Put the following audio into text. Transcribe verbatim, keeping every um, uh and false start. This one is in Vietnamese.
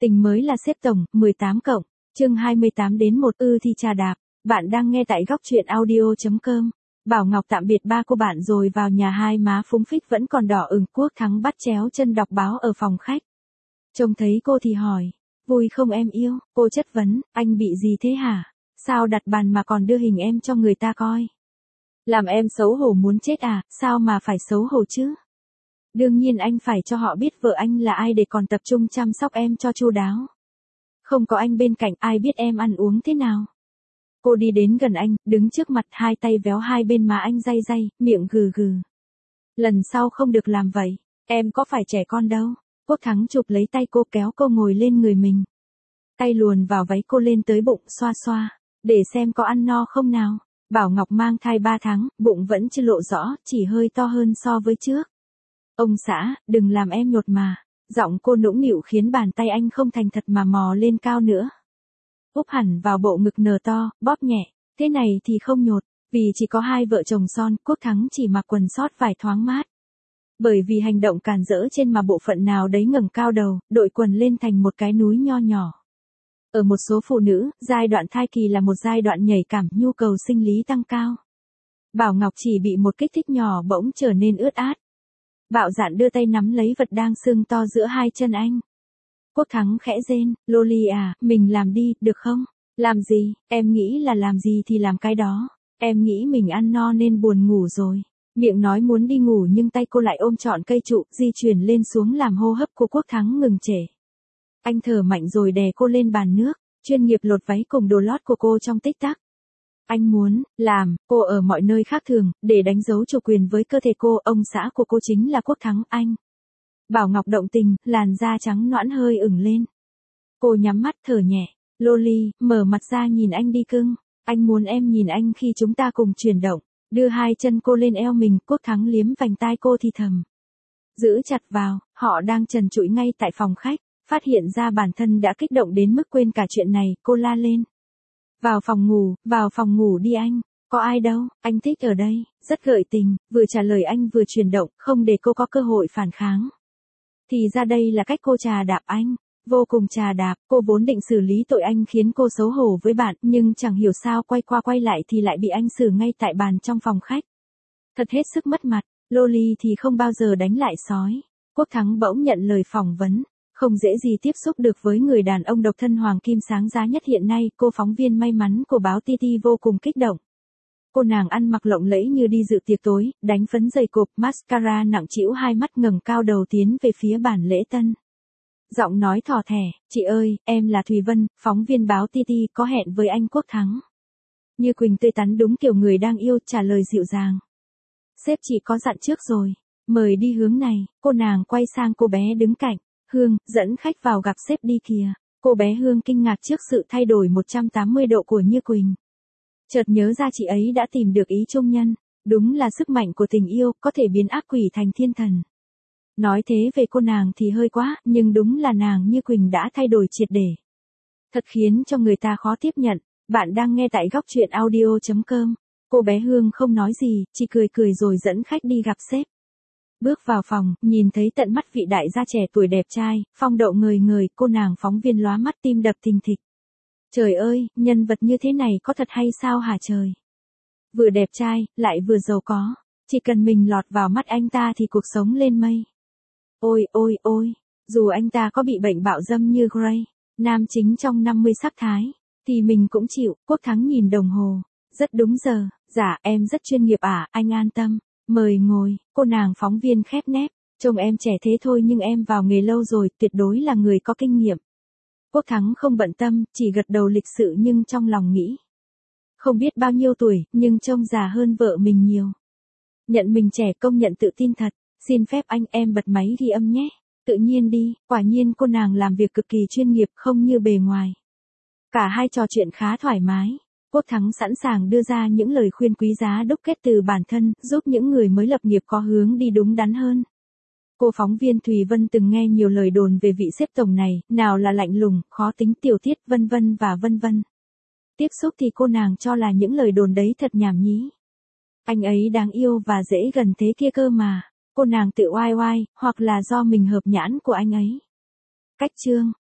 Tình mới là sếp tổng, mười tám cộng, chương hai mươi tám đến một ư thì trà đạp. Bạn đang nghe tại góc truyện audio chấm com. Bảo Ngọc tạm biệt ba cô bạn rồi vào nhà, hai má phúng phích vẫn còn đỏ ửng. Quốc Thắng bắt chéo chân đọc báo ở phòng khách. Trông thấy cô thì hỏi, vui không em yêu? Cô chất vấn, anh bị gì thế hả? Sao đặt bàn mà còn đưa hình em cho người ta coi? Làm em xấu hổ muốn chết à? Sao mà phải xấu hổ chứ? Đương nhiên anh phải cho họ biết vợ anh là ai để còn tập trung chăm sóc em cho chu đáo. Không có anh bên cạnh ai biết em ăn uống thế nào. Cô đi đến gần anh, đứng trước mặt, hai tay véo hai bên má anh day day, miệng gừ gừ. Lần sau không được làm vậy, em có phải trẻ con đâu. Quốc Thắng chụp lấy tay cô kéo cô ngồi lên người mình. Tay luồn vào váy cô lên tới bụng, xoa xoa, để xem có ăn no không nào. Bảo Ngọc mang thai ba tháng, bụng vẫn chưa lộ rõ, chỉ hơi to hơn so với trước. Ông xã, đừng làm em nhột mà. Giọng cô nũng nịu khiến bàn tay anh không thành thật mà mò lên cao nữa. Úp hẳn vào bộ ngực nở to, bóp nhẹ. Thế này thì không nhột, vì chỉ có hai vợ chồng son. Quốc Thắng chỉ mặc quần sót vải thoáng mát. Bởi vì hành động càn rỡ trên mà bộ phận nào đấy ngẩng cao đầu, đội quần lên thành một cái núi nho nhỏ. Ở một số phụ nữ, giai đoạn thai kỳ là một giai đoạn nhạy cảm, nhu cầu sinh lý tăng cao. Bảo Ngọc chỉ bị một kích thích nhỏ bỗng trở nên ướt át. Bạo dạn đưa tay nắm lấy vật đang sưng to giữa hai chân anh. Quốc Thắng khẽ rên, Loli à, mình làm đi, được không? Làm gì? Em nghĩ là làm gì thì làm cái đó. Em nghĩ mình ăn no nên buồn ngủ rồi. Miệng nói muốn đi ngủ nhưng tay cô lại ôm trọn cây trụ, di chuyển lên xuống làm hô hấp của Quốc Thắng ngừng trễ. Anh thở mạnh rồi đè cô lên bàn nước, chuyên nghiệp lột váy cùng đồ lót của cô trong tích tắc. Anh muốn làm cô ở mọi nơi khác thường, để đánh dấu chủ quyền với cơ thể cô. Ông xã của cô chính là Quốc Thắng anh. Bảo Ngọc động tình, làn da trắng nõn hơi ửng lên. Cô nhắm mắt thở nhẹ. Loli, mở mặt ra nhìn anh đi cưng. Anh muốn em nhìn anh khi chúng ta cùng chuyển động. Đưa hai chân cô lên eo mình. Quốc Thắng liếm vành tai cô thì thầm. Giữ chặt vào. Họ đang trần trụi ngay tại phòng khách. Phát hiện ra bản thân đã kích động đến mức quên cả chuyện này, cô la lên. Vào phòng ngủ, vào phòng ngủ đi anh. Có ai đâu, anh thích ở đây. Rất gợi tình, vừa trả lời anh vừa chuyển động, không để cô có cơ hội phản kháng. Thì ra đây là cách cô trà đạp anh. Vô cùng trà đạp, cô vốn định xử lý tội anh khiến cô xấu hổ với bạn, nhưng chẳng hiểu sao quay qua quay lại thì lại bị anh xử ngay tại bàn trong phòng khách. Thật hết sức mất mặt, Loli thì không bao giờ đánh lại sói. Quốc Thắng bỗng nhận lời phỏng vấn. Không dễ gì tiếp xúc được với người đàn ông độc thân hoàng kim sáng giá nhất hiện nay. Cô phóng viên may mắn của báo tê tê vô cùng kích động. Cô nàng ăn mặc lộng lẫy như đi dự tiệc tối, đánh phấn dày cộp, mascara nặng trĩu, hai mắt ngẩng cao đầu tiến về phía bàn lễ tân. Giọng nói thò thẻ, chị ơi, em là Thùy Vân, phóng viên báo tê tê, có hẹn với anh Quốc Thắng. Như Quỳnh tươi tắn đúng kiểu người đang yêu, trả lời dịu dàng. Sếp chị có dặn trước rồi, mời đi hướng này. Cô nàng quay sang cô bé đứng cạnh. Hương, dẫn khách vào gặp sếp đi kìa. Cô bé Hương kinh ngạc trước sự thay đổi một trăm tám mươi độ của Như Quỳnh. Chợt nhớ ra chị ấy đã tìm được ý chung nhân. Đúng là sức mạnh của tình yêu, có thể biến ác quỷ thành thiên thần. Nói thế về cô nàng thì hơi quá, nhưng đúng là nàng Như Quỳnh đã thay đổi triệt để. Thật khiến cho người ta khó tiếp nhận. Bạn đang nghe tại góc truyện audio chấm com. Cô bé Hương không nói gì, chỉ cười cười rồi dẫn khách đi gặp sếp. Bước vào phòng, nhìn thấy tận mắt vị đại gia trẻ tuổi đẹp trai, phong độ ngời ngời, cô nàng phóng viên lóa mắt tim đập thình thịch. Trời ơi, nhân vật như thế này có thật hay sao hả trời? Vừa đẹp trai, lại vừa giàu có. Chỉ cần mình lọt vào mắt anh ta thì cuộc sống lên mây. Ôi ôi ôi, dù anh ta có bị bệnh bạo dâm như Grey, nam chính trong năm mươi sắc thái, thì mình cũng chịu. Quốc Thắng nhìn đồng hồ. Rất đúng giờ, dạ em rất chuyên nghiệp à, anh an tâm. Mời ngồi, cô nàng phóng viên khép nép, trông em trẻ thế thôi nhưng em vào nghề lâu rồi, tuyệt đối là người có kinh nghiệm. Quốc Thắng không bận tâm, chỉ gật đầu lịch sự nhưng trong lòng nghĩ. Không biết bao nhiêu tuổi, nhưng trông già hơn vợ mình nhiều. Nhận mình trẻ, công nhận tự tin thật, xin phép anh em bật máy ghi âm nhé. Tự nhiên đi, quả nhiên cô nàng làm việc cực kỳ chuyên nghiệp, không như bề ngoài. Cả hai trò chuyện khá thoải mái. Quốc Thắng sẵn sàng đưa ra những lời khuyên quý giá đúc kết từ bản thân, giúp những người mới lập nghiệp có hướng đi đúng đắn hơn. Cô phóng viên Thùy Vân từng nghe nhiều lời đồn về vị sếp tổng này, nào là lạnh lùng, khó tính, tiểu tiết, vân vân và vân vân. Tiếp xúc thì cô nàng cho là những lời đồn đấy thật nhảm nhí. Anh ấy đáng yêu và dễ gần thế kia cơ mà. Cô nàng tự oai oai, hoặc là do mình hợp nhãn của anh ấy. Cách chương